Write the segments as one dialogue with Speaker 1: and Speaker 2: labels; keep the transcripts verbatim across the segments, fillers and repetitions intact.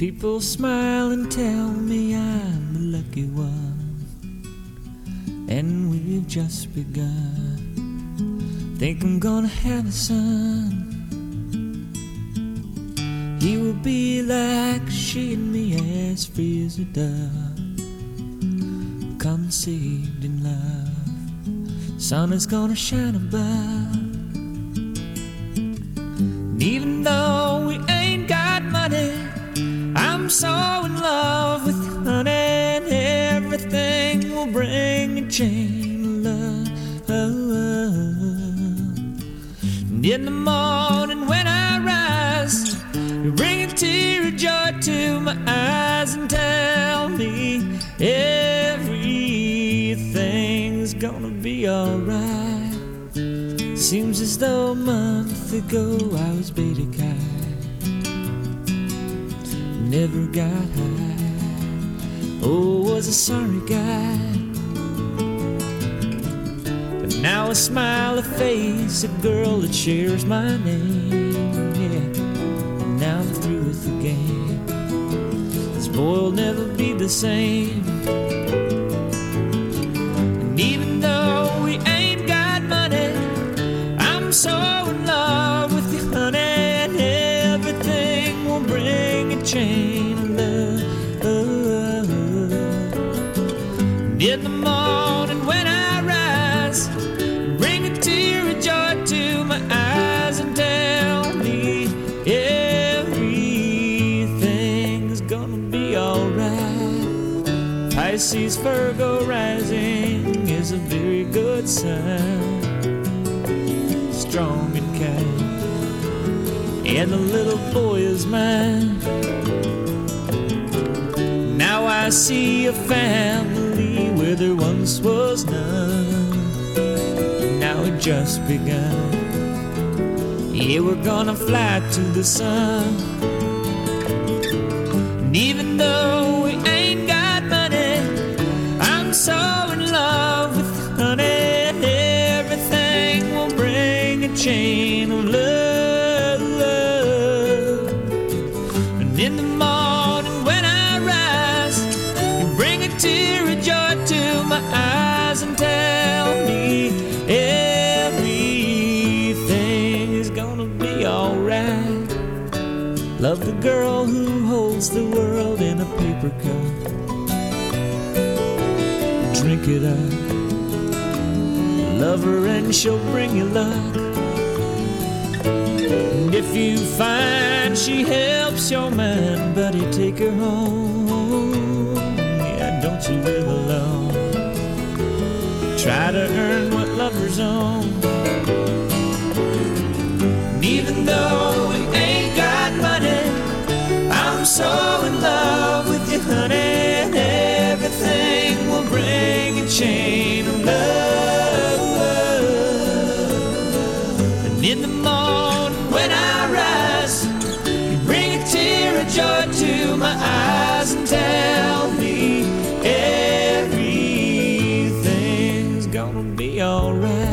Speaker 1: People smile and tell me I'm the lucky one, and we've just begun. Think I'm gonna have a son. He will be like she and me, as free as a dove, conceived in love. Sun is gonna shine above. And even though we ain't got money, I'm so in love with you, honey, and everything will bring a chain of love. And in the morning when I rise, you bring a tear of joy to my eyes and tell me everything's gonna be alright. Seems as though a month ago I was beta guy, never got high, oh, was a sorry guy. But now I smile a face, a girl that shares my name, yeah. And now I'm through with the game. This boy will never be the same. And even though we ain't got money, I'm so in love with you, honey, and everything will bring a chain of love. And in the morning when I rise, bring a tear of joy to my eyes and tell me everything's gonna be alright. Pisces, Virgo rising is a very good sign, strong and kind, and the little boy is mine. Now I see a family where there once was none. Now it just begun. Yeah, we're gonna fly to the sun. And even though we ain't got money, I'm so in love with you, honey, and everything will bring a chain of love, love. And in the morning when I rise, you bring a tear of joy to my eyes and tell me everything is gonna be alright. Love the girl who holds the world in a paper cup. Drink it up. Love her and she'll bring you luck. And if you find she helps your mind, buddy, take her home. Yeah, don't you live alone. Try to earn what lovers own. And even though we ain't got money, I'm so in love with you, honey, and everything will bring a chain of love. And in the morning when I rise, you bring a tear of joy to my eyes and tell me everything's gonna be alright.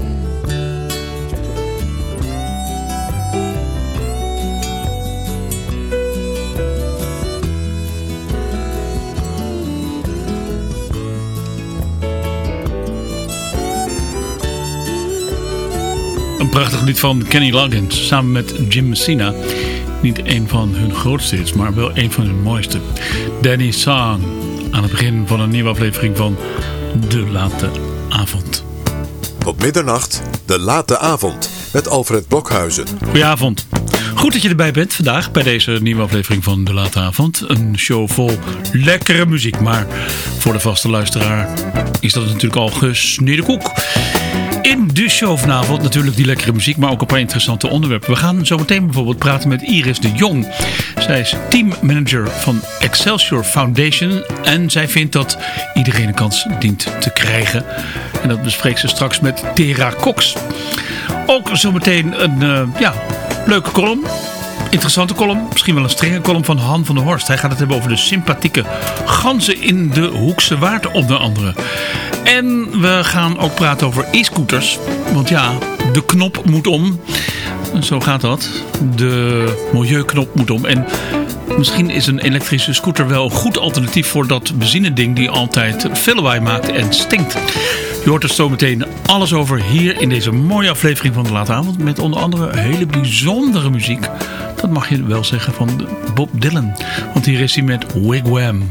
Speaker 2: Een prachtig lied van Kenny Loggins samen met Jim Messina. Niet een van hun grootste hits, maar wel een van hun mooiste. Danny's Song. Aan het begin van een nieuwe aflevering van De Late Avond.
Speaker 3: Tot middernacht, De Late Avond. Met Alfred Blokhuizen.
Speaker 2: Goedenavond. Goed dat je erbij bent vandaag bij deze nieuwe aflevering van De Late Avond. Een show vol lekkere muziek. Maar voor de vaste luisteraar is dat natuurlijk al gesneden koek. In de show vanavond natuurlijk die lekkere muziek, maar ook een paar interessante onderwerpen. We gaan zo meteen bijvoorbeeld praten met Iris de Jong. Zij is teammanager van Excelsior Foundation en zij vindt dat iedereen een kans dient te krijgen. En dat bespreekt ze straks met Tera Cox. Ook zo meteen een uh, ja, leuke column. Interessante column, misschien wel een strenge column van Han van der Horst. Hij gaat het hebben over de sympathieke ganzen in de Hoekse Waard onder andere. En we gaan ook praten over e-scooters. Want ja, de knop moet om. Zo gaat dat. De milieuknop moet om. En misschien is een elektrische scooter wel een goed alternatief voor dat benzineding die altijd veel lawaai maakt en stinkt. Je hoort er zo meteen alles over hier in deze mooie aflevering van de Late Avond. Met onder andere hele bijzondere muziek. Dat mag je wel zeggen van Bob Dylan. Want hier is hij met Wigwam.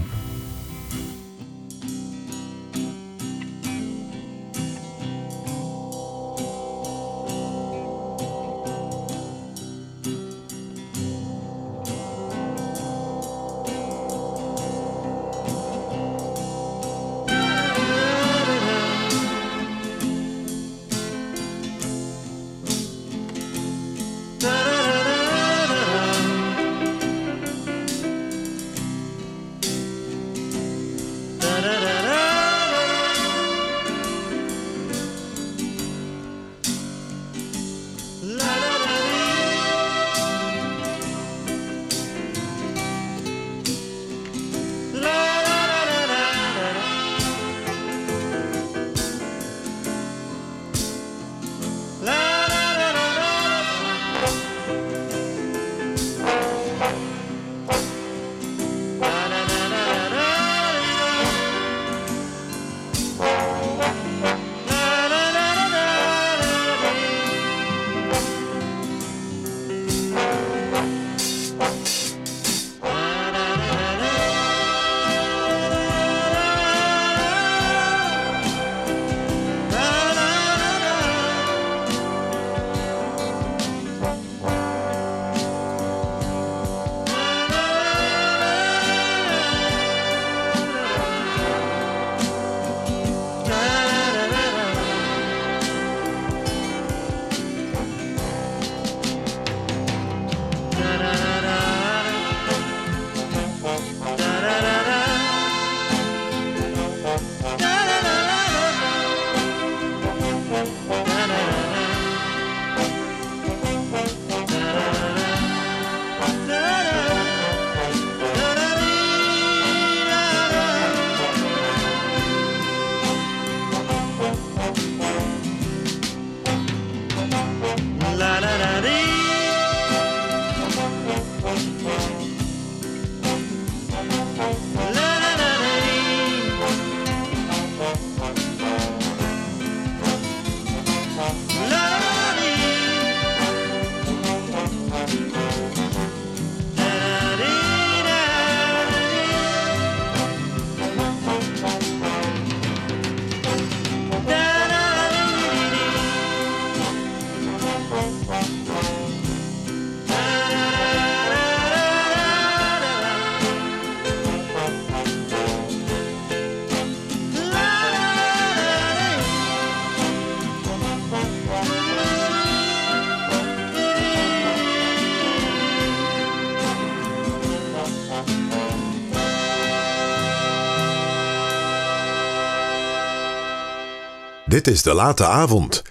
Speaker 3: Dit is de Late Avond.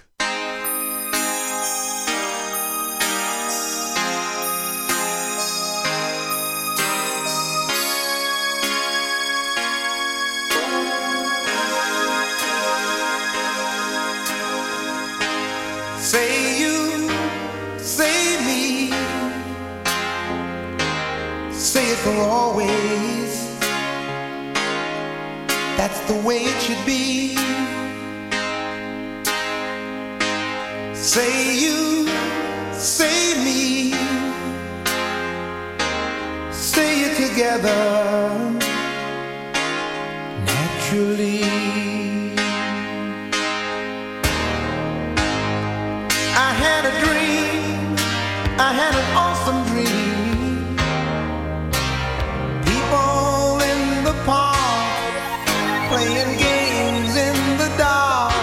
Speaker 4: Say you, say me, say it for always. That's the way it should be. Say you, say me, say it together naturally. I had a dream, I had an awesome dream. People in the park playing games in the dark.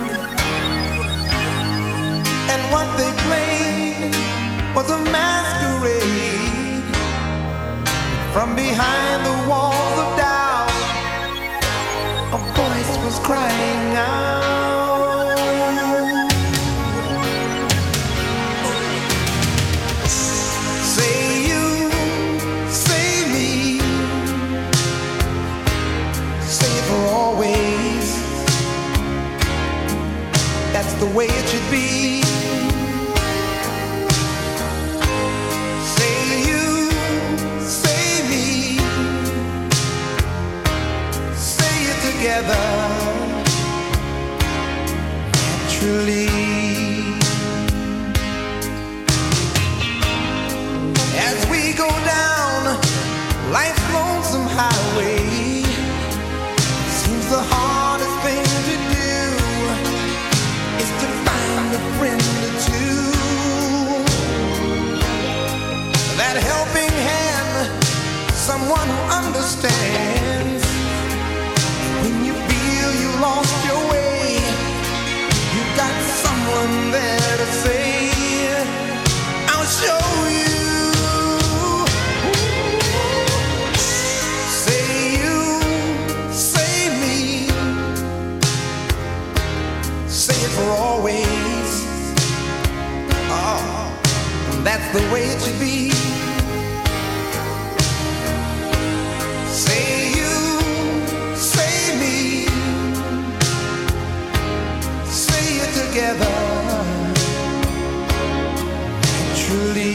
Speaker 4: And what they played was a masquerade. From behind the walls of doubt, a voice was crying out. the hardest thing to do is to find a friend or two. That helping hand, someone who understands. When you feel you lost your way, you got someone there to say, I'll show you. For always, oh, that's the way it should be. Say you, say me, say it together, naturally.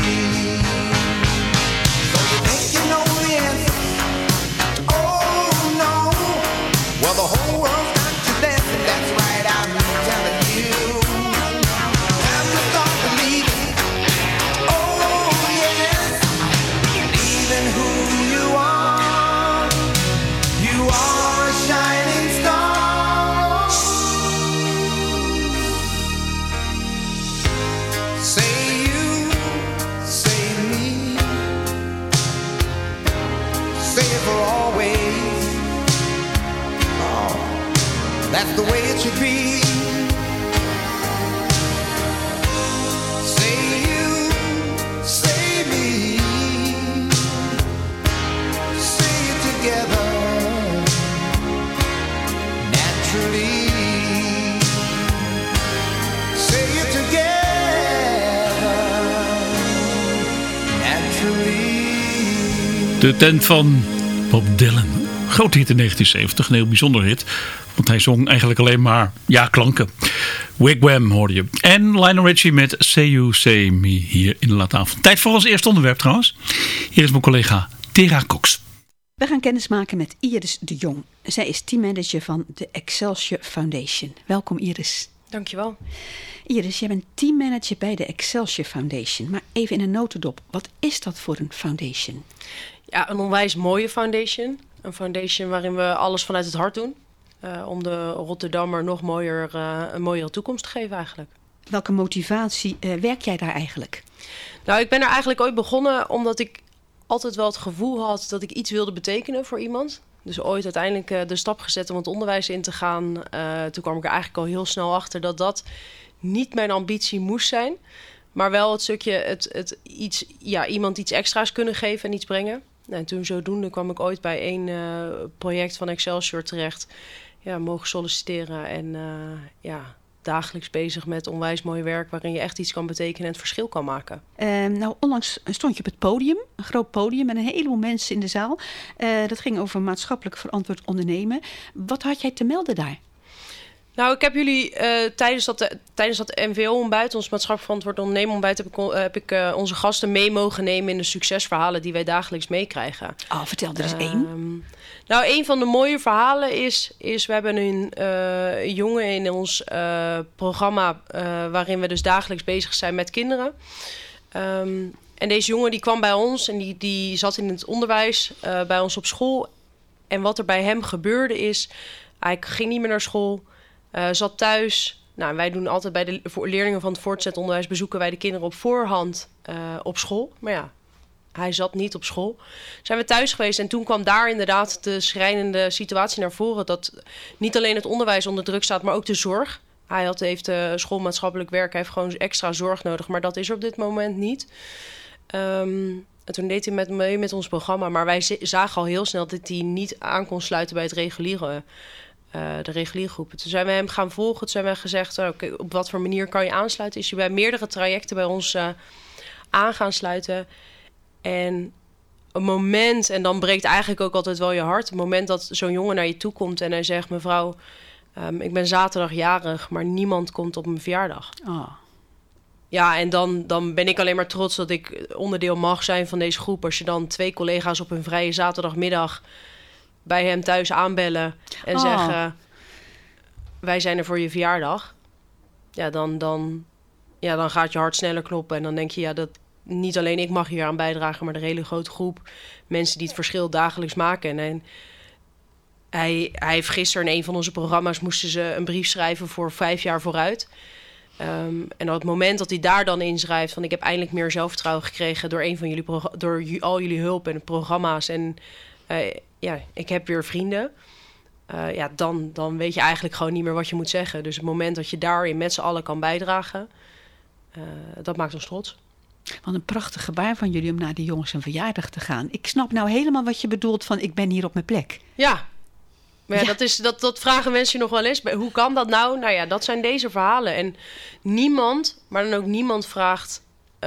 Speaker 4: So you think you know the answer? Oh no, well the whole world's got you dancing. That's right, I'm telling you. That's the way it should be. Say you, say me, say it together, naturally. Say it together, naturally.
Speaker 2: De tent van Bob Dylan. Groot hit in negentien zeventig, een heel bijzonder hit. Want hij zong eigenlijk alleen maar ja-klanken. Wigwam hoorde je. En Lionel Richie met Say You, Say Me hier in de late avond. Tijd voor ons eerste onderwerp trouwens. Hier is mijn collega Tera Cox.
Speaker 5: We gaan kennis maken met Iris de Jong. Zij is teammanager van de Excelsior Foundation. Welkom Iris.
Speaker 6: Dankjewel.
Speaker 5: Iris, jij bent teammanager bij de Excelsior Foundation. Maar even in een notendop, wat is dat voor een foundation?
Speaker 6: Ja, een onwijs mooie foundation. Een foundation waarin we alles vanuit het hart doen. Uh, om de Rotterdammer nog mooier, uh, een mooiere toekomst te geven eigenlijk.
Speaker 5: Welke motivatie uh, werk jij daar eigenlijk?
Speaker 6: Nou, ik ben er eigenlijk ooit begonnen omdat ik altijd wel het gevoel had dat ik iets wilde betekenen voor iemand. Dus ooit uiteindelijk uh, de stap gezet om het onderwijs in te gaan. Uh, toen kwam ik er eigenlijk al heel snel achter dat dat niet mijn ambitie moest zijn. Maar wel het stukje het, het iets, ja, iemand iets extra's kunnen geven en iets brengen. Nou, en toen zodoende kwam ik ooit bij één uh, project van Excelsior terecht. Ja, mogen solliciteren en uh, ja, dagelijks bezig met onwijs mooi werk waarin je echt iets kan betekenen en het verschil kan maken.
Speaker 5: Uh, nou, onlangs stond je op het podium, een groot podium met een heleboel mensen in de zaal. Uh, dat ging over maatschappelijk verantwoord ondernemen. Wat had jij te melden daar?
Speaker 6: Nou, ik heb jullie uh, tijdens dat, uh, tijdens dat M V O-ontbijt, ons maatschappelijk verantwoord ondernemen ontbijt, heb ik, uh, heb ik uh, onze gasten mee mogen nemen in de succesverhalen die wij dagelijks meekrijgen.
Speaker 5: Oh, vertel er eens
Speaker 6: uh,
Speaker 5: één.
Speaker 6: Nou, een van de mooie verhalen is, is we hebben een uh, jongen in ons uh, programma uh, waarin we dus dagelijks bezig zijn met kinderen. Um, en deze jongen die kwam bij ons en die, die zat in het onderwijs uh, bij ons op school. En wat er bij hem gebeurde is, hij ging niet meer naar school. Uh, zat thuis. Nou, wij doen altijd bij de leerlingen van het voortgezet onderwijs bezoeken wij de kinderen op voorhand uh, op school. Maar ja, hij zat niet op school. Zijn we thuis geweest en toen kwam daar inderdaad de schrijnende situatie naar voren dat niet alleen het onderwijs onder druk staat, maar ook de zorg. Hij had, heeft uh, schoolmaatschappelijk werk, hij heeft gewoon extra zorg nodig, maar dat is er op dit moment niet. Um, en toen deed hij met mee met ons programma, maar wij zagen al heel snel dat hij niet aan kon sluiten bij het reguliere. Uh, de reguliere groepen. Toen zijn we hem gaan volgen. Toen zijn we gezegd, uh, okay, op wat voor manier kan je aansluiten? Is hij bij meerdere trajecten bij ons uh, aan gaan sluiten. En een moment, en dan breekt eigenlijk ook altijd wel je hart. Het moment dat zo'n jongen naar je toe komt en hij zegt, mevrouw, um, ik ben zaterdag jarig, maar niemand komt op mijn verjaardag.
Speaker 5: Oh.
Speaker 6: Ja, en dan, dan ben ik alleen maar trots dat ik onderdeel mag zijn van deze groep. Als je dan twee collega's op een vrije zaterdagmiddag bij hem thuis aanbellen en oh. zeggen, wij zijn er voor je verjaardag. Ja, dan, dan, ja, dan gaat je hart sneller kloppen. En dan denk je, ja, dat niet alleen ik mag hier aan bijdragen, maar de hele grote groep mensen die het verschil dagelijks maken. En hij, hij heeft gisteren in een van onze programma's... moesten ze een brief schrijven voor vijf jaar vooruit. Um, en op het moment dat hij daar dan in schrijft... van ik heb eindelijk meer zelfvertrouwen gekregen... door een van jullie pro- door ju- al jullie hulp en programma's... en uh, ja, ik heb weer vrienden... Uh, ja, dan, dan weet je eigenlijk gewoon niet meer wat je moet zeggen. Dus het moment dat je daarin met z'n allen kan bijdragen... Uh, dat maakt ons trots.
Speaker 5: Wat een prachtig gebaar van jullie om naar die jongens een verjaardag te gaan. Ik snap nou helemaal wat je bedoelt van ik ben hier op mijn plek.
Speaker 6: Ja, maar ja,
Speaker 5: Ja.
Speaker 6: Dat, is, dat, dat vragen mensen nog wel eens. Hoe kan dat nou? Nou ja, dat zijn deze verhalen. En niemand, maar dan ook niemand vraagt... Uh,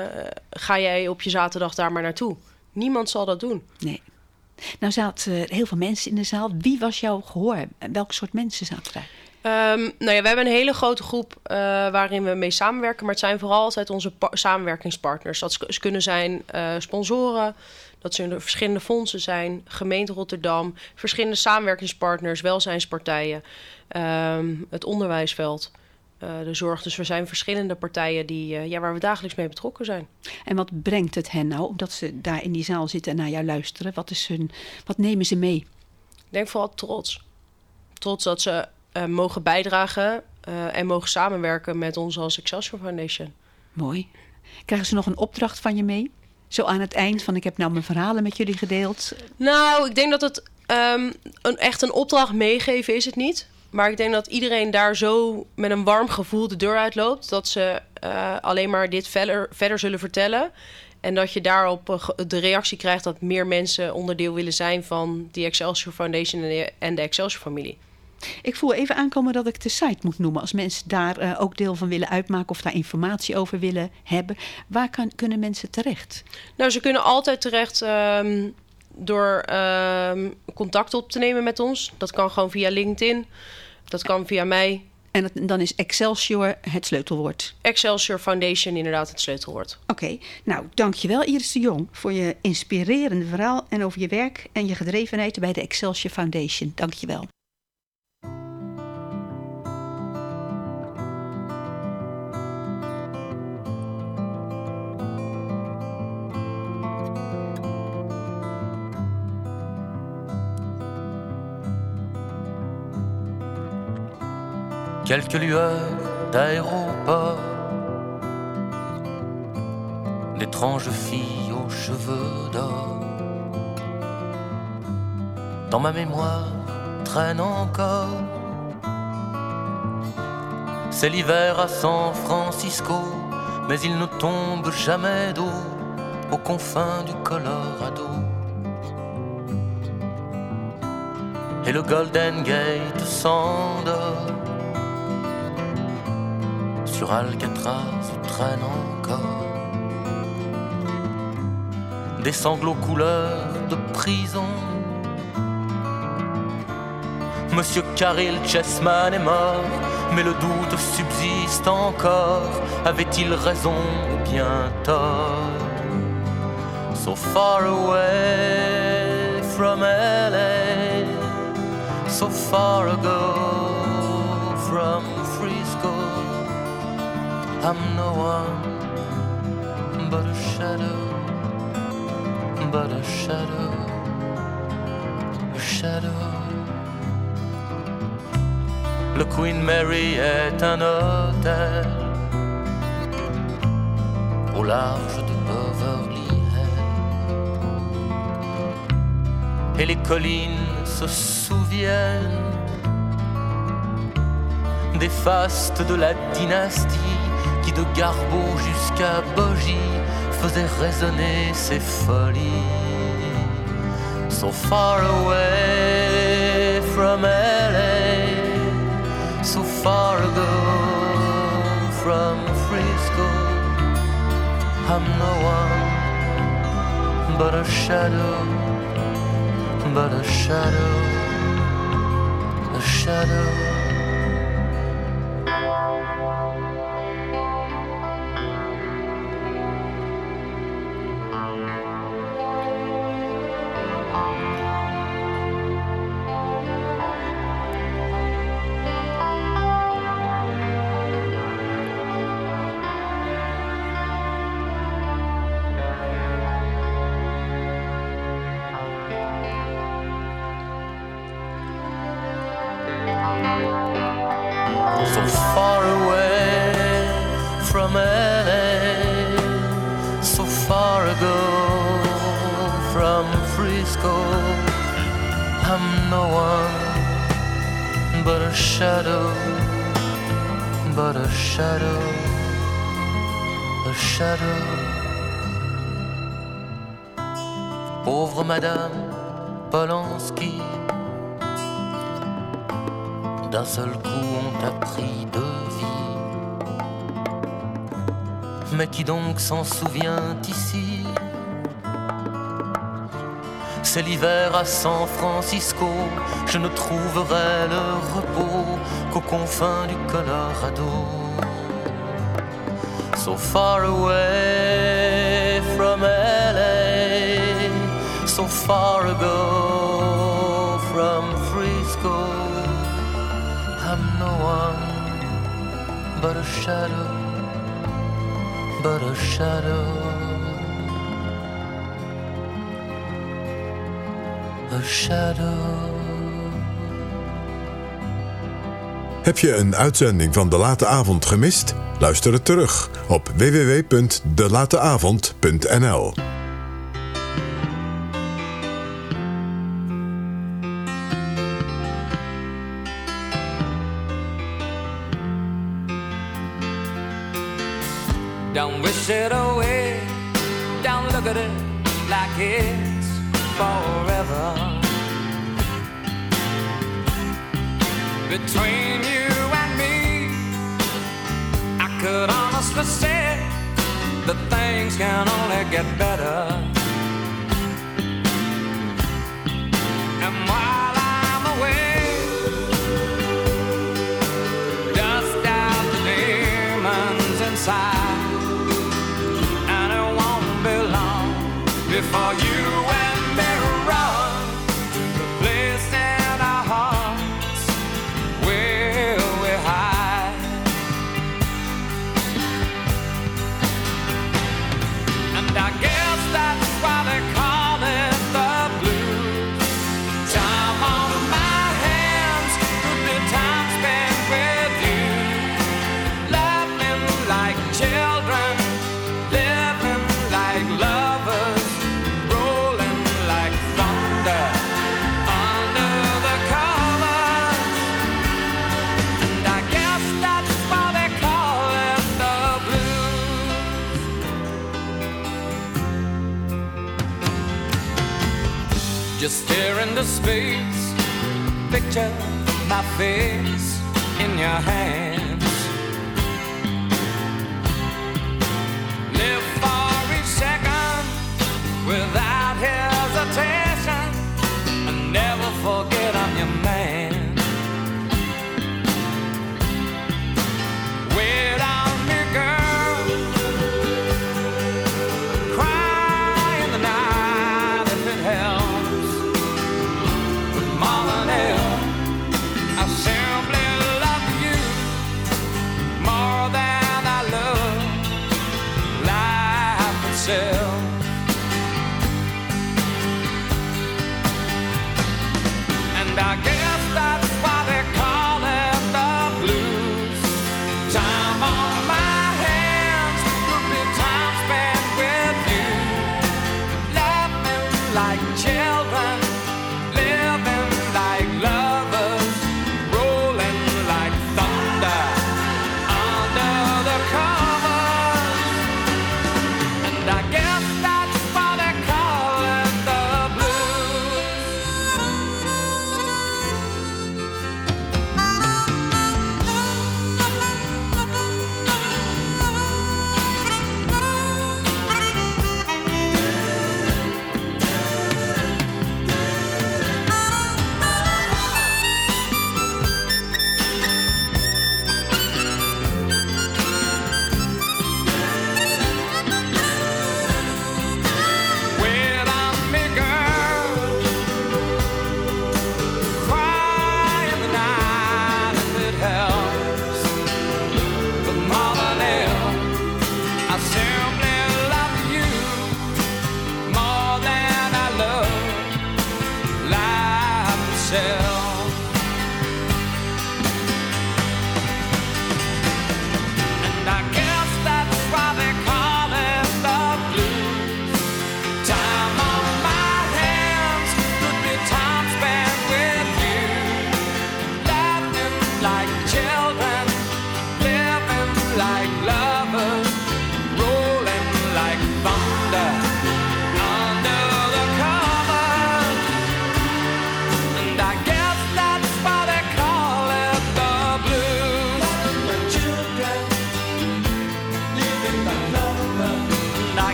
Speaker 6: ga jij op je zaterdag daar maar naartoe? Niemand zal dat doen.
Speaker 5: Nee. Nou zaten uh, heel veel mensen in de zaal. Wie was jouw gehoor? Welke soort mensen zaten daar?
Speaker 6: Um, nou ja, we hebben een hele grote groep uh, waarin we mee samenwerken. Maar het zijn vooral altijd onze pa- samenwerkingspartners. Dat z- kunnen zijn uh, sponsoren, dat zullen verschillende fondsen zijn, gemeente Rotterdam, verschillende samenwerkingspartners, welzijnspartijen, um, het onderwijsveld, uh, de zorg. Dus er zijn verschillende partijen die, uh, ja, waar we dagelijks mee betrokken zijn.
Speaker 5: En wat brengt het hen nou, omdat ze daar in die zaal zitten en naar jou luisteren? Wat, is hun, wat nemen ze mee?
Speaker 6: Ik denk vooral trots. Trots dat ze uh, mogen bijdragen uh, en mogen samenwerken met ons als Excelsior Foundation.
Speaker 5: Mooi. Krijgen ze nog een opdracht van je mee? Zo aan het eind van ik heb nou mijn verhalen met jullie gedeeld.
Speaker 6: Nou, ik denk dat het um, een, echt een opdracht meegeven is het niet. Maar ik denk dat iedereen daar zo met een warm gevoel de deur uitloopt... dat ze uh, alleen maar dit verder, verder zullen vertellen. En dat je daarop uh, de reactie krijgt dat meer mensen onderdeel willen zijn... van die Excelsior Foundation en de, en de Excelsior-familie.
Speaker 5: Ik voel even aankomen dat ik de site moet noemen. Als mensen daar uh, ook deel van willen uitmaken of daar informatie over willen hebben. Waar kan, kunnen mensen terecht?
Speaker 6: Nou, ze kunnen altijd terecht um, door um, contact op te nemen met ons. Dat kan gewoon via LinkedIn. Dat kan via mij.
Speaker 5: En het, dan is Excelsior het sleutelwoord.
Speaker 6: Excelsior Foundation inderdaad het sleutelwoord.
Speaker 5: Oké, okay. Nou dankjewel Iris de Jong voor je inspirerende verhaal... en over je werk en je gedrevenheid bij de Excelsior Foundation. Dankjewel.
Speaker 7: Quelques lueurs d'aéroport, d'étranges filles aux cheveux d'or. Dans ma mémoire traîne encore. C'est l'hiver à San Francisco, mais il ne tombe jamais d'eau aux confins du Colorado. Et le Golden Gate s'endort. Sur Alcatraz traîne encore des sanglots couleur de prison. Monsieur Caril Chessman est mort, mais le doute subsiste encore. Avait-il raison ou bien tort? So far away from L A, so far ago from Frisco. I'm no one but a shadow, but a shadow, a shadow. Le Queen Mary est un hôtel au large de Beverly Hills. Et les collines se souviennent des fastes de la dynastie qui de Garbeau jusqu'à Bogie faisait résonner ses folies. So far away from L A, so far ago from Frisco. I'm no one but a shadow, but a shadow, a shadow. ago from Frisco. I'm no one but a shadow, but a shadow, a shadow. Pauvre Madame Polanski, d'un seul coup on t'a pris de vie. Mais qui donc s'en souvient ici? C'est l'hiver à San Francisco, je ne trouverai le repos qu'aux confins du Colorado. So far away from L A, so far ago from Frisco. I'm no one but a shadow, but a shadow, a shadow.
Speaker 3: Heb je een uitzending van De Late Avond gemist? Luister het terug op w w w punt de late avond punt n l.
Speaker 1: Don't wish it away, don't look at it like it's forever. Between you and me, I could honestly say that things can only get better. And while I'm away, dust out the demons inside. Before you and me run to the place in our hearts where we hide. And I guess that's why they call it the blues. Time on my hands, could be time spent with you, laughing like children, living like lovers. Just stare into space, picture my face in your hands. Live for each second without hesitation, and never forget I'm your man. Wait on me, girl, cry in the night if it helps. I simply love you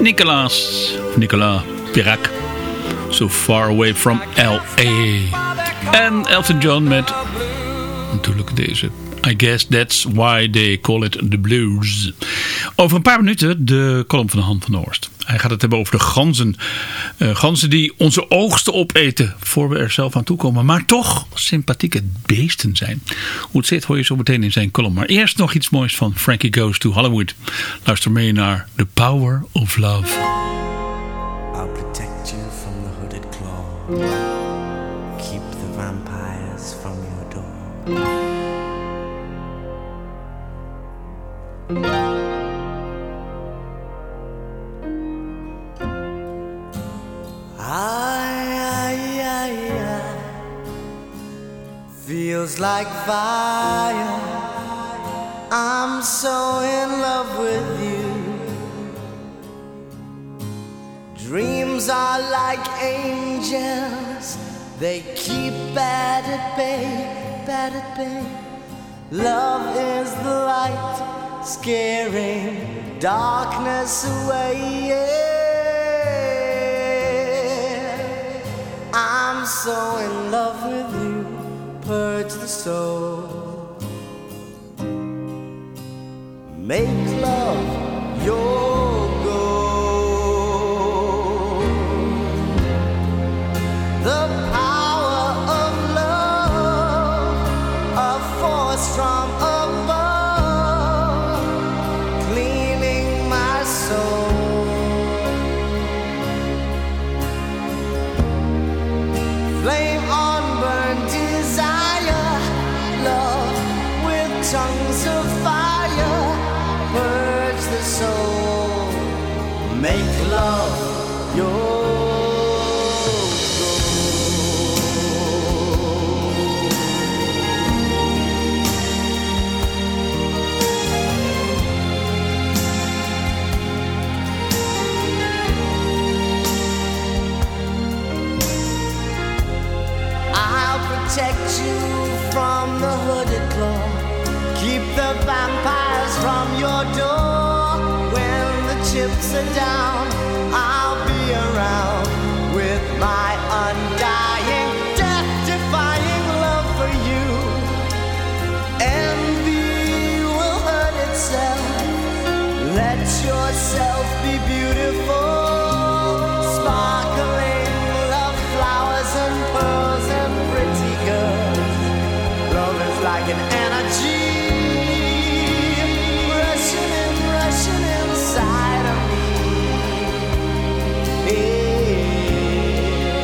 Speaker 2: Nicolas, Nicolas Pirac. So Far Away From L A. En Elton John met natuurlijk deze I Guess That's Why They Call It The Blues. Over een paar minuten de column van de Han van der Horst. Hij gaat het hebben over de ganzen. Uh, ganzen die onze oogsten opeten voor we er zelf aan toekomen. Maar toch sympathieke beesten zijn. Hoe het zit hoor je zo meteen in zijn column. Maar eerst nog iets moois van Frankie Goes to Hollywood. Luister mee naar The Power of Love.
Speaker 8: I'll protect you from the hooded claw. Keep the vampires from your door. I, I, I, I feels like fire. I'm so in love with you. Dreams are like angels. They keep bad at bay, bad at bay. Love is the light, scaring darkness away. Yeah. I'm so in love with you, purge the soul. Make love your goal. The power of love, a force from above, cleaning my soul. Flame on burn desire, love with tongues of fire, purge the soul, make love your protect you from the hooded claw. Keep the vampires from your door. When the chips are down, I'll be around with my undying, death-defying love for you. Envy will hurt itself. Let yourself be beautiful, sparkling love flowers and pearls and pretty girls. Love is like an energy rushing and rushing inside of me. Yeah.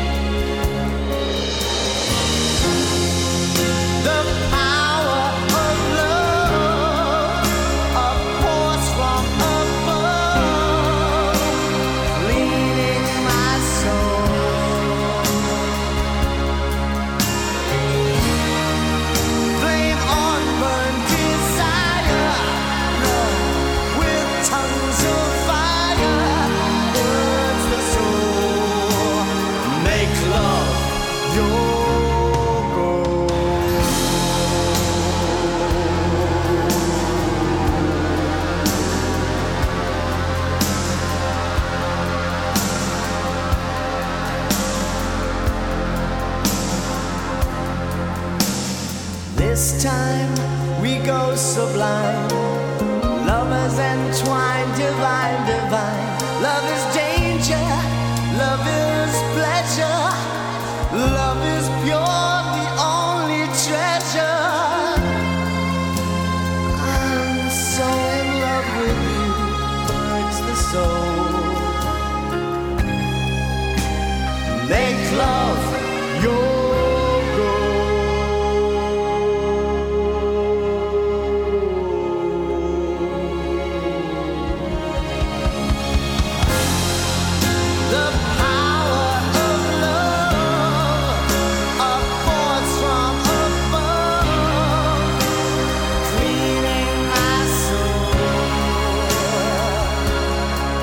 Speaker 8: The power of love, a force from above, leading my soul. Flame on burn desire, love with tongues of fire, burns the soul, make love your goal. This time we go sublime, lovers entwined, divine, divine. Love is danger, love is pleasure, love is pure, the only treasure. I'm so in love with you, purge the soul, make love your the power of love, a force from above, cleaning my soul.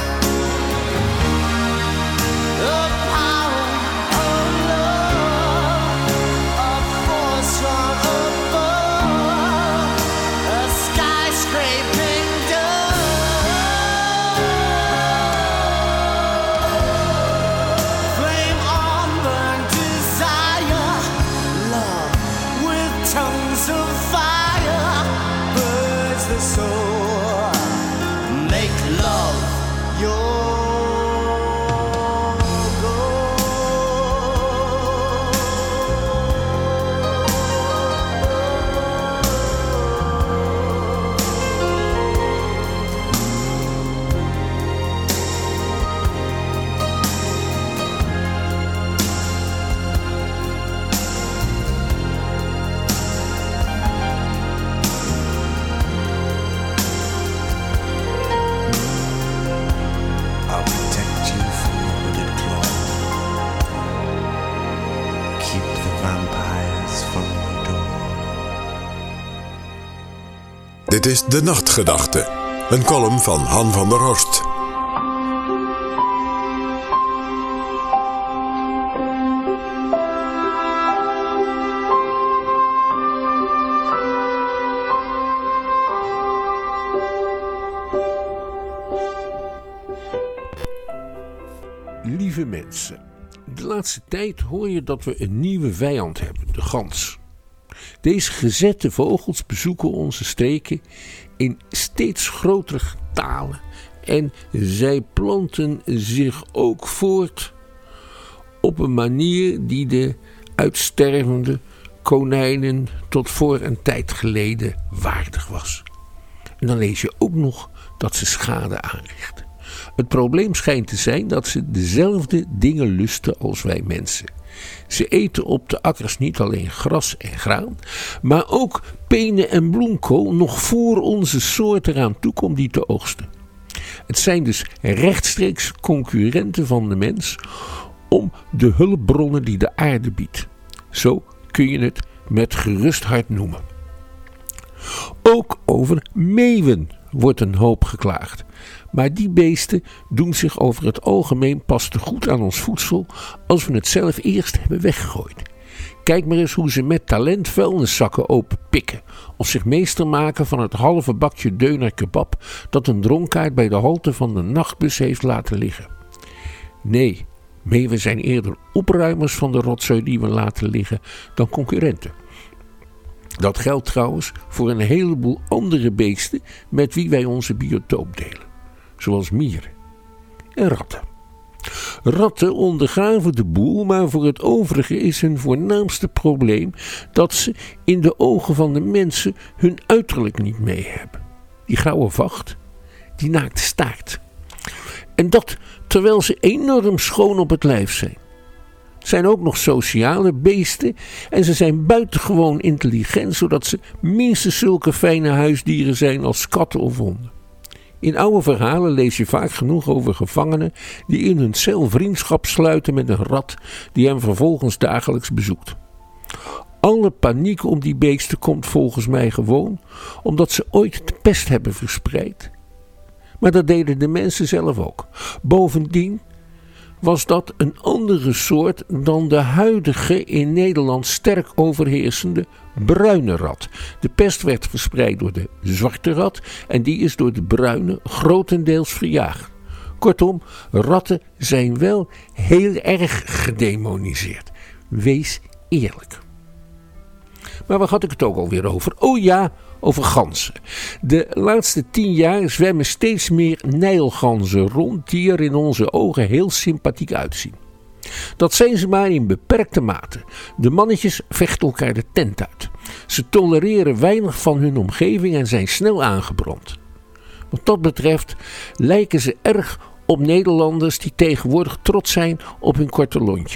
Speaker 8: The power of love,
Speaker 9: vampires from your door.
Speaker 3: Dit is De Nachtgedachte, een column van Han van der Horst.
Speaker 10: Lieve mensen, de laatste tijd hoor je dat we een nieuwe vijand hebben, de gans. Deze gezette vogels bezoeken onze streken in steeds grotere getalen en zij planten zich ook voort op een manier die de uitstervende konijnen tot voor een tijd geleden waardig was. En dan lees je ook nog dat ze schade aanrichten. Het probleem schijnt te zijn dat ze dezelfde dingen lusten als wij mensen. Ze eten op de akkers niet alleen gras en graan, maar ook penen en bloemkool nog voor onze soort eraan toe komt die te oogsten. Het zijn dus rechtstreeks concurrenten van de mens om de hulpbronnen die de aarde biedt. Zo kun je het met gerust hart noemen. Ook over meeuwen wordt een hoop geklaagd. Maar die beesten doen zich over het algemeen pas te goed aan ons voedsel als we het zelf eerst hebben weggegooid. Kijk maar eens hoe ze met talent vuilniszakken openpikken of zich meester maken van het halve bakje deuner kebab dat een dronkaard bij de halte van de nachtbus heeft laten liggen. Nee, meeuwen zijn eerder opruimers van de rotzooi die we laten liggen dan concurrenten. Dat geldt trouwens voor een heleboel andere beesten met wie wij onze biotoop delen. Zoals mieren en ratten. Ratten ondergraven de boel, maar voor het overige is hun voornaamste probleem dat ze in de ogen van de mensen hun uiterlijk niet mee hebben. Die grauwe vacht, die naakte staart. En dat terwijl ze enorm schoon op het lijf zijn. Het zijn ook nog sociale beesten en ze zijn buitengewoon intelligent, zodat ze minstens zulke fijne huisdieren zijn als katten of honden. In oude verhalen lees je vaak genoeg over gevangenen die in hun cel vriendschap sluiten met een rat die hen vervolgens dagelijks bezoekt. Alle paniek om die beesten komt volgens mij gewoon omdat ze ooit de pest hebben verspreid. Maar dat deden de mensen zelf ook. Bovendien was dat een andere soort dan de huidige in Nederland sterk overheersende bruine rat. De pest werd verspreid door de zwarte rat en die is door de bruine grotendeels verjaagd. Kortom, ratten zijn wel heel erg gedemoniseerd. Wees eerlijk. Maar waar had ik het ook alweer over? Oh ja, over ganzen. De laatste tien jaar zwemmen steeds meer nijlganzen rond die er in onze ogen heel sympathiek uitzien. Dat zijn ze maar in beperkte mate. De mannetjes vechten elkaar de tent uit. Ze tolereren weinig van hun omgeving en zijn snel aangebrand. Wat dat betreft lijken ze erg op Nederlanders die tegenwoordig trots zijn op hun korte lontje.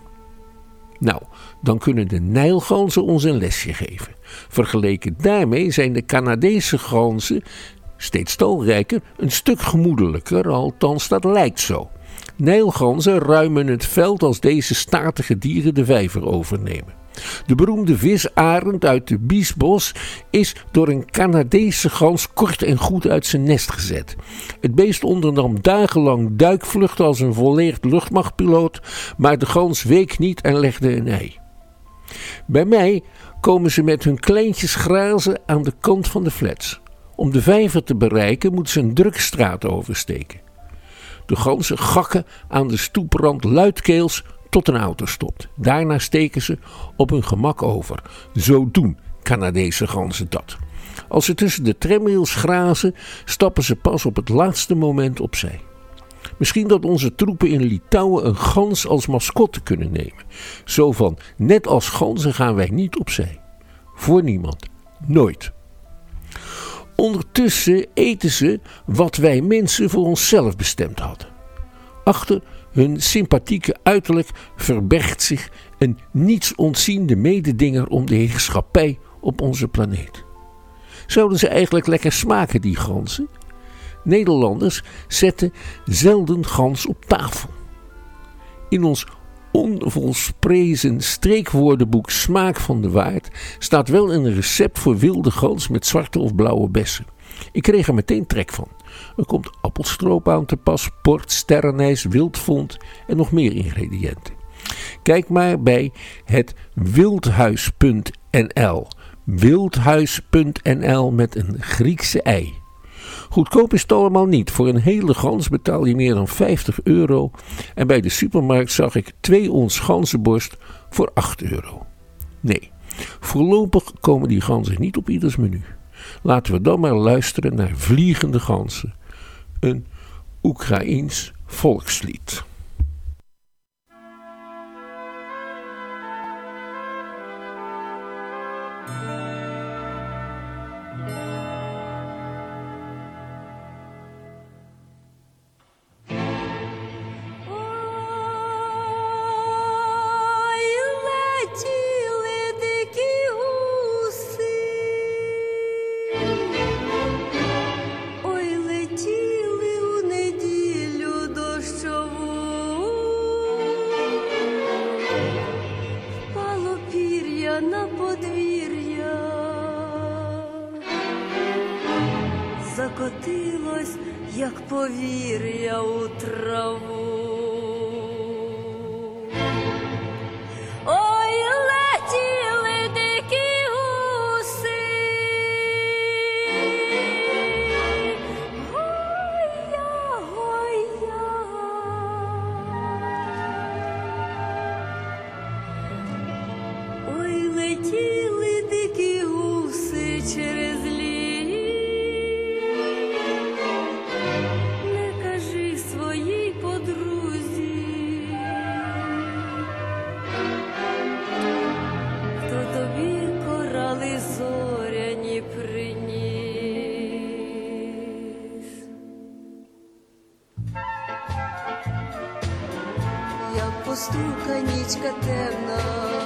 Speaker 10: Nou, dan kunnen de nijlganzen ons een lesje geven. Vergeleken daarmee zijn de Canadese ganzen, steeds talrijker, een stuk gemoedelijker, althans dat lijkt zo. Nijlganzen ruimen het veld als deze statige dieren de vijver overnemen. De beroemde visarend uit de Biesbos is door een Canadese gans kort en goed uit zijn nest gezet. Het beest ondernam dagenlang duikvluchten als een volleerd luchtmachtpiloot, maar de gans week niet en legde een ei. Bij mij komen ze met hun kleintjes grazen aan de kant van de flats. Om de vijver te bereiken moeten ze een drukke straat oversteken. De ganzen gakken aan de stoeprand luidkeels tot een auto stopt. Daarna steken ze op hun gemak over. Zo doen Canadese ganzen dat. Als ze tussen de tramrails grazen, stappen ze pas op het laatste moment opzij. Misschien dat onze troepen in Litouwen een gans als mascotte kunnen nemen. Zo van, net als ganzen gaan wij niet opzij. Voor niemand. Nooit. Ondertussen eten ze wat wij mensen voor onszelf bestemd hadden. Achter hun sympathieke uiterlijk verbergt zich een niets ontziende mededinger om de heerschappij op onze planeet. Zouden ze eigenlijk lekker smaken, die ganzen? Nederlanders zetten zelden gans op tafel. In ons onvolsprezen streekwoordenboek Smaak van de Waard staat wel een recept voor wilde gans met zwarte of blauwe bessen. Ik kreeg er meteen trek van. Er komt appelstroop aan te pas, port, sterrenijs, wildvond en nog meer ingrediënten. Kijk maar bij het wildhuis punt n l. wildhuis punt n l met een Griekse ei. Goedkoop is het allemaal niet. Voor een hele gans betaal je meer dan vijftig euro. En bij de supermarkt zag ik twee ons ganzenborst voor acht euro. Nee, voorlopig komen die ganzen niet op ieders menu. Laten we dan maar luisteren naar Vliegende Ganzen. Een Oekraïens volkslied.
Speaker 11: Закотилось, як повір'я у траву. Ой, летіли дикі гуси, гой-я, гой-я. Ой, летіли дикі гуси через ліс. Зоряні приніс. Як постука нічка темна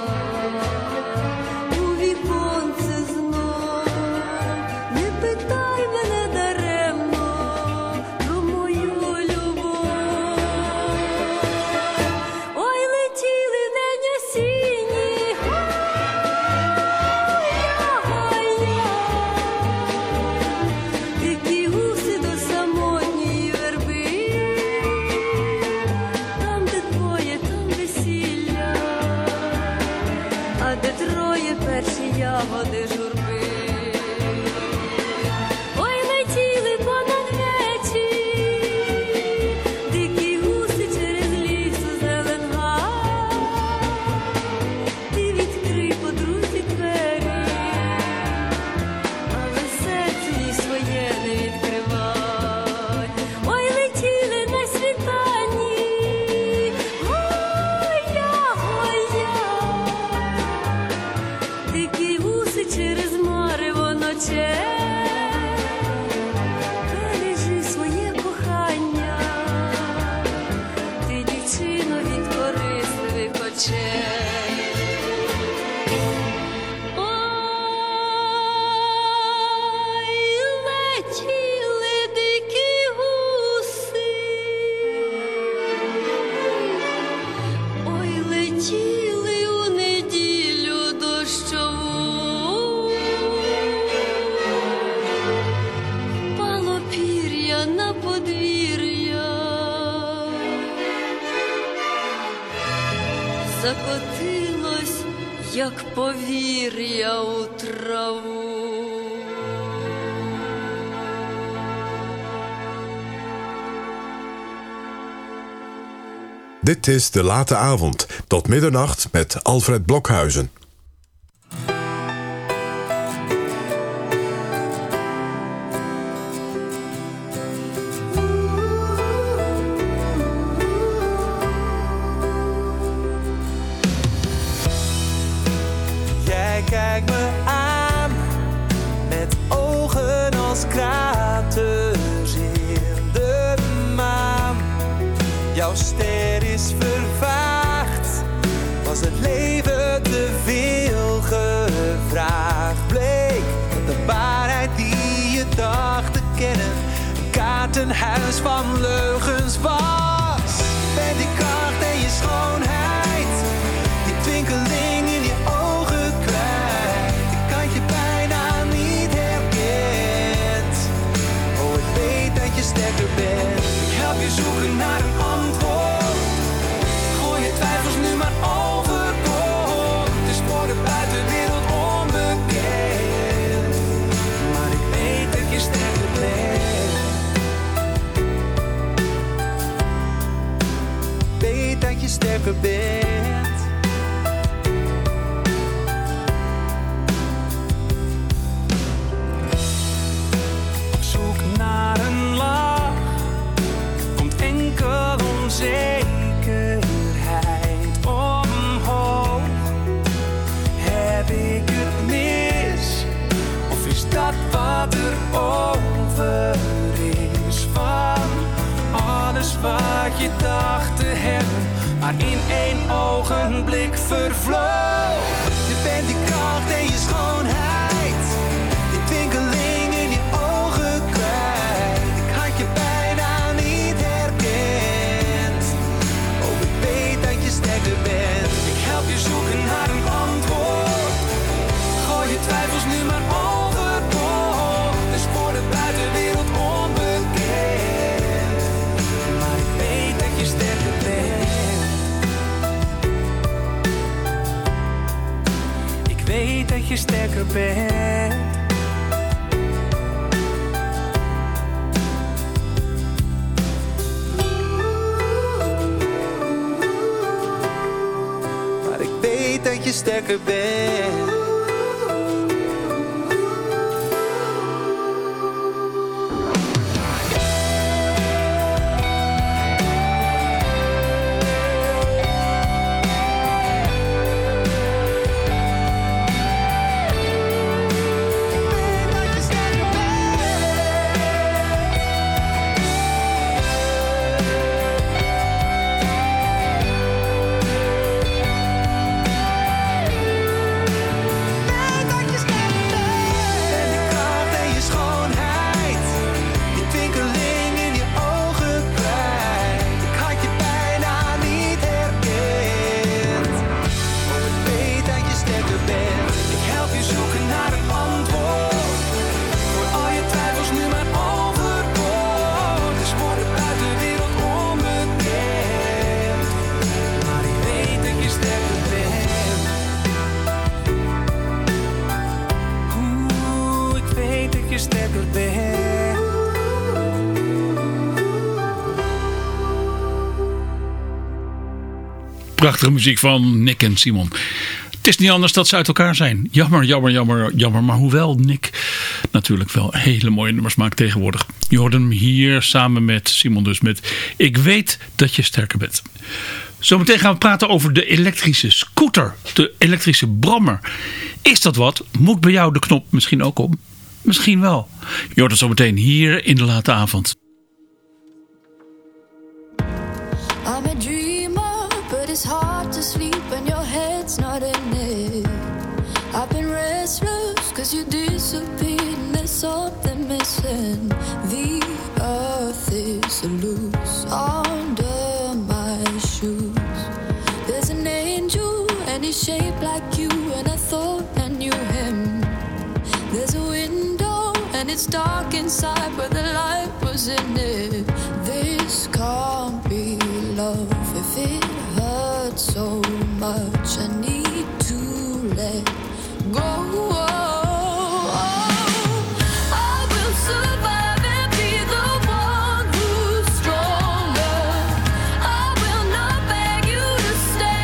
Speaker 11: у віконце знов, не питай мене даремно про мою любов. Ой, летіли день осінній, ягоди журби. Ой, летіли понад вечі, дикі гуси через ліс у зелен гай. Ти відкрий подрузі двері, але серце їй своє не відкривай. Ой, летіли на світанні, ой-я, ой-я. Дикі через марево ноче, бережи своє кохання, ти, дівчино, від корисливих очей. Ой, летіли дикі гуси, ой, летіли у неділю дощову. На подвір'я закотилось, як повір'я у траву.
Speaker 3: Dit is De Late Avond, tot middernacht met Alfred Blokhuizen.
Speaker 1: Kijk me aan met ogen als kraters in de maan. Jouw ster is vervaagd, was het leven te veel gevraagd. Bleek de waarheid die je dacht te kennen een kaartenhuis van leugens was. Met die kracht en je schoonheid
Speaker 4: je sterker bent. Op zoek naar een lach komt enkel onzekerheid omhoog. Heb ik het mis? Of is dat wat er over is van alles wat je dacht te hebben, maar in één ogenblik vervloog? Je bent die kracht en je schoonheid, die twinkeling in je ogen kwijt. Ik had je bijna niet herkend. Oh, ik weet dat je sterker bent. Ik help je zoeken naar een antwoord. Gooi je twijfels nu maar overboord. Dus voor de buitenwereld onbekend. Maar ik weet dat je sterker bent. Ik weet dat je sterker bent. Maar ik weet dat je sterker bent.
Speaker 2: Prachtige muziek van Nick en Simon. Het is niet anders dat ze uit elkaar zijn. Jammer, jammer, jammer, jammer. Maar hoewel Nick natuurlijk wel hele mooie nummers maakt tegenwoordig. Je hoort hem hier samen met Simon dus met Ik weet dat je sterker bent. Zometeen gaan we praten over de elektrische scooter. De elektrische brommer. Is dat wat? Moet bij jou de knop misschien ook om? Misschien wel. Je hoort het zometeen hier in de late avond.
Speaker 12: I'm a dreamer, but it's hard to sleep when your head's not in it. I've been restless cause you disappeared and there's something missing. The earth is loose under my shoes. There's an angel and he's shaped like you, and I thought I knew him. There's a window and it's dark inside, but the light was in it. This can't be love if it hurts so much. I need to let go. I will survive and be the one who's stronger. I will not beg you to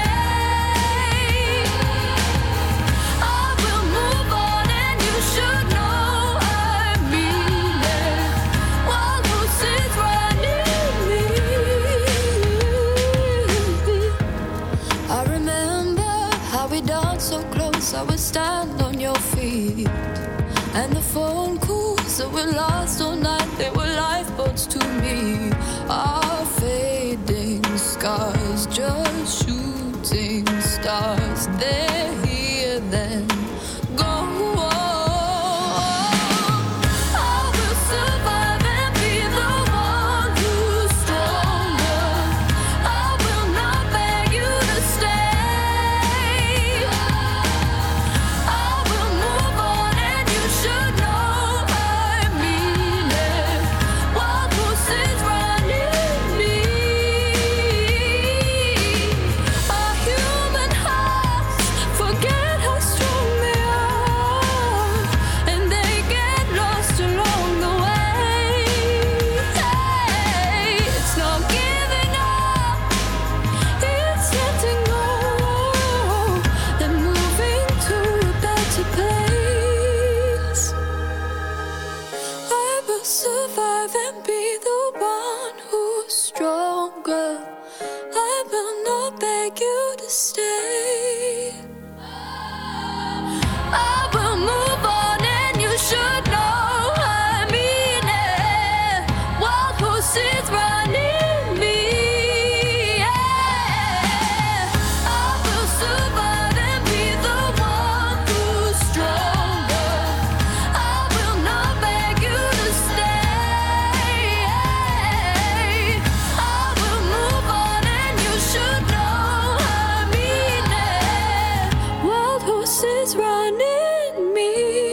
Speaker 12: stay. I will move on and you should know I mean it. While who's is running me. I remember how we danced so close, I would stand on your feet. And the phone calls that were lost all night, they were lifeboats to me. Our fading scars, just shooting stars. They're here then, go. I will survive and be the one who's stronger. I will not beg you to stay. I will move on and you should know I mean it. While who's is running me. Our human hearts stay. I will move on and you should know I mean it. Wild horses running me. Yeah. I will survive and be the one who's stronger. I will not beg you to stay. I will move on and you should know I mean it. Wild horses running me.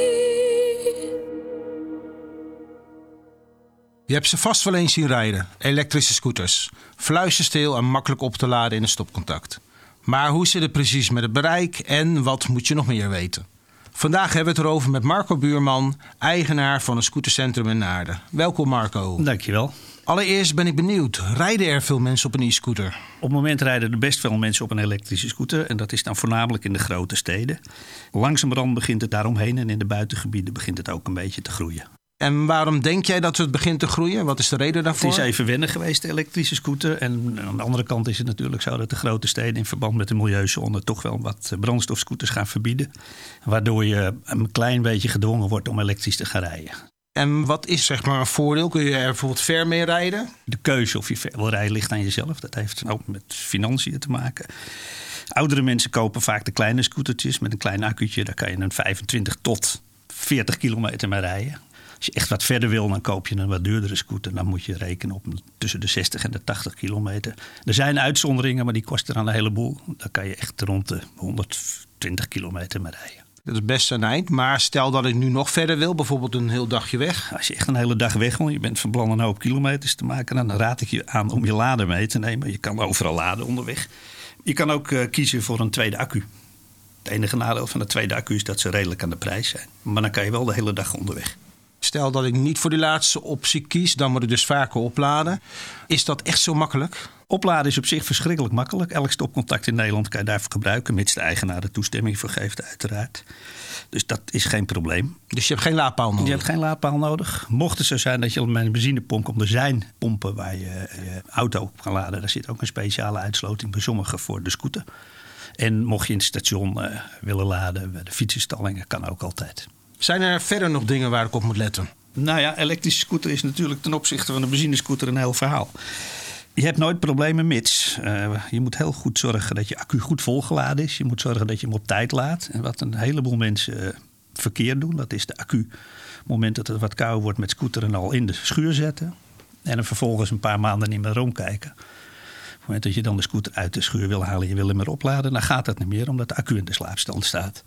Speaker 13: Je hebt ze vast wel eens zien rijden, elektrische scooters. Fluisterstil en makkelijk op te laden in een stopcontact. Maar hoe zit het precies met het bereik en wat moet je nog meer weten? Vandaag hebben we het erover met Marco Buurman, eigenaar van een scootercentrum in Naarden. Welkom Marco.
Speaker 14: Dankjewel.
Speaker 13: Allereerst ben ik benieuwd, rijden er veel mensen op een e-scooter?
Speaker 14: Op het moment rijden er best veel mensen op een elektrische scooter. En dat is dan voornamelijk in de grote steden. Langzamerhand begint het daaromheen en in de buitengebieden begint het ook een beetje te groeien.
Speaker 13: En waarom denk jij dat het begint te groeien? Wat is de reden daarvoor?
Speaker 14: Het is even wennen geweest, de elektrische scooter. En aan de andere kant is het natuurlijk zo dat de grote steden in verband met de milieuzone toch wel wat brandstofscooters gaan verbieden. Waardoor je een klein beetje gedwongen wordt om elektrisch te gaan rijden.
Speaker 13: En wat is zeg maar een voordeel? Kun je er bijvoorbeeld ver mee rijden?
Speaker 14: De keuze of je ver wil rijden ligt aan jezelf. Dat heeft ook met financiën te maken. Oudere mensen kopen vaak de kleine scootertjes met een klein accu'tje. Daar kan je een vijfentwintig tot veertig kilometer mee rijden. Als je echt wat verder wil, dan koop je een wat duurdere scooter. Dan moet je rekenen op tussen de zestig en de tachtig kilometer. Er zijn uitzonderingen, maar die kosten dan een heleboel. Dan kan je echt rond de honderdtwintig kilometer mee rijden.
Speaker 13: Dat is best een eind, maar stel dat ik nu nog verder wil, bijvoorbeeld een heel dagje weg.
Speaker 14: Als je echt een hele dag weg wil, je bent van plan een hoop kilometers te maken, dan raad ik je aan om je lader mee te nemen. Je kan overal laden onderweg. Je kan ook uh, kiezen voor een tweede accu. Het enige nadeel van de tweede accu is dat ze redelijk aan de prijs zijn. Maar dan kan je wel de hele dag onderweg.
Speaker 13: Stel dat ik niet voor die laatste optie kies, dan moet ik dus vaker opladen. Is dat echt zo makkelijk?
Speaker 14: Opladen is op zich verschrikkelijk makkelijk. Elk stopcontact in Nederland kan je daarvoor gebruiken, mits de eigenaar er toestemming voor geeft uiteraard. Dus dat is geen probleem.
Speaker 13: Dus je hebt geen laadpaal nodig?
Speaker 14: Je hebt geen laadpaal nodig. Mocht het zo zijn dat je met een benzinepomp om de zijn pompen waar je je auto op kan laden, daar zit ook een speciale uitsluiting bij sommigen voor de scooter. En mocht je in het station uh, willen laden, bij de fietsenstallingen, kan ook altijd.
Speaker 13: Zijn er verder nog dingen waar ik op moet letten?
Speaker 14: Nou ja, elektrische scooter is natuurlijk ten opzichte van een benzinescooter een heel verhaal. Je hebt nooit problemen mits. Uh, je moet heel goed zorgen dat je accu goed volgeladen is. Je moet zorgen dat je hem op tijd laat. En wat een heleboel mensen uh, verkeerd doen, dat is de accu. Op het moment dat het wat kouder wordt met scooteren al in de schuur zetten. En dan vervolgens een paar maanden niet meer rondkijken. Op het moment dat je dan de scooter uit de schuur wil halen, je wil hem weer opladen, dan gaat dat niet meer omdat de accu in de slaapstand staat.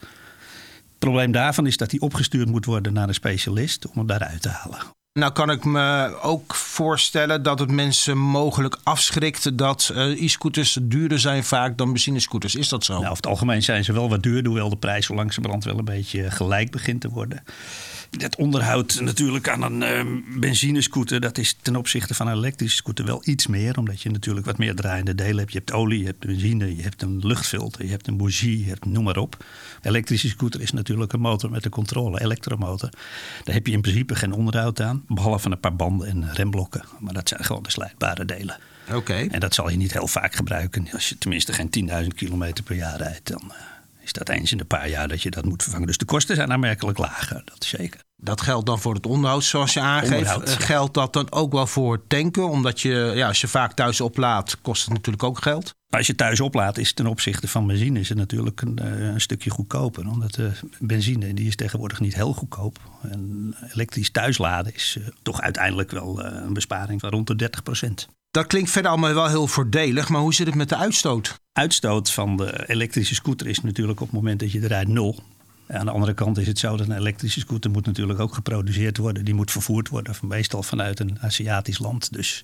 Speaker 14: Het probleem daarvan is dat hij opgestuurd moet worden naar een specialist om hem daaruit te halen.
Speaker 13: Nou kan ik me ook voorstellen dat het mensen mogelijk afschrikt dat uh, e-scooters duurder zijn vaak dan benzinescooters. Is dat zo?
Speaker 14: Nou, over het algemeen zijn ze wel wat duurder, hoewel de prijs zo langzamerhand wel een beetje gelijk begint te worden. Het onderhoud natuurlijk aan een uh, benzinescooter, dat is ten opzichte van een elektrische scooter wel iets meer. Omdat je natuurlijk wat meer draaiende delen hebt. Je hebt olie, je hebt benzine, je hebt een luchtfilter, je hebt een bougie, je hebt noem maar op. Elektrische scooter is natuurlijk een motor met een controle, elektromotor. Daar heb je in principe geen onderhoud aan, behalve een paar banden en remblokken. Maar dat zijn gewoon de slijtbare delen.
Speaker 13: Oké. Okay.
Speaker 14: En dat zal je niet heel vaak gebruiken. Als je tenminste geen tienduizend kilometer per jaar rijdt, dan uh, is dat eens in een paar jaar dat je dat moet vervangen. Dus de kosten zijn aanmerkelijk lager, dat is zeker.
Speaker 13: Dat geldt dan voor het onderhoud zoals je aangeeft.
Speaker 14: Onderhoud, ja.
Speaker 13: Geldt dat dan ook wel voor tanken? Omdat je, ja, als je vaak thuis oplaadt, kost het natuurlijk ook geld.
Speaker 14: Als je thuis oplaadt, is ten opzichte van benzine is het natuurlijk een, een stukje goedkoper. Omdat de benzine die is tegenwoordig niet heel goedkoop. En elektrisch thuisladen is uh, toch uiteindelijk wel uh, een besparing van rond de dertig procent.
Speaker 13: Dat klinkt verder allemaal wel heel voordelig, maar hoe zit het met de uitstoot?
Speaker 14: Uitstoot van de elektrische scooter is natuurlijk op het moment dat je er rijdt nul. Aan de andere kant is het zo dat een elektrische scooter moet natuurlijk ook geproduceerd worden. Die moet vervoerd worden, meestal vanuit een Aziatisch land. Dus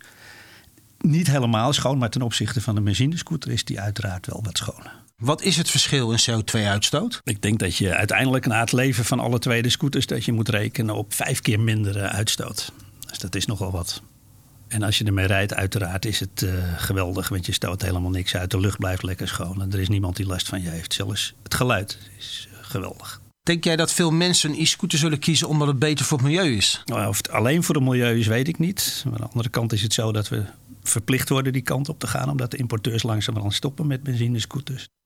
Speaker 14: niet helemaal schoon, maar ten opzichte van een benzinescooter is die uiteraard wel wat schoner.
Speaker 13: Wat is het verschil in C O twee uitstoot?
Speaker 14: Ik denk dat je uiteindelijk na het leven van alle twee de scooters, dat je moet rekenen op vijf keer minder uitstoot. Dus dat is nogal wat. En als je ermee rijdt, uiteraard is het uh, geweldig. Want je stoot helemaal niks uit. De lucht blijft lekker schoon. En er is niemand die last van je heeft. Zelfs het geluid is uh, geweldig.
Speaker 13: Denk jij dat veel mensen een e-scooter zullen kiezen omdat het beter voor het milieu is?
Speaker 14: Nou, of het alleen voor het milieu is, weet ik niet. Maar aan de andere kant is het zo dat we verplicht worden die kant op te gaan. Omdat de importeurs langzamerhand stoppen met benzinescooters.